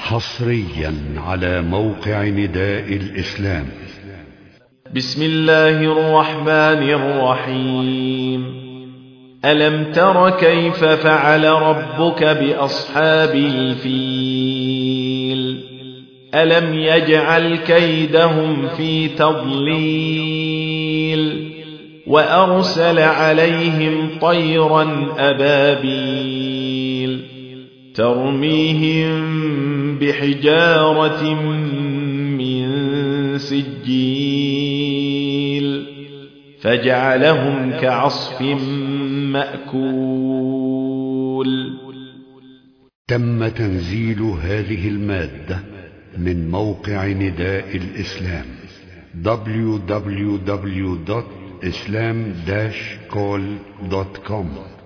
حصريا على موقع نداء الإسلام. بسم الله الرحمن الرحيم. ألم تر كيف فعل ربك بأصحاب الفيل؟ ألم يجعل كيدهم في تضليل وأرسل عليهم طيرا أبابيل ترميهم بحجارة من سجيل فجعلهم كعصف مأكول. تم تنزيل هذه المادة من موقع نداء الإسلام www.islam-call.com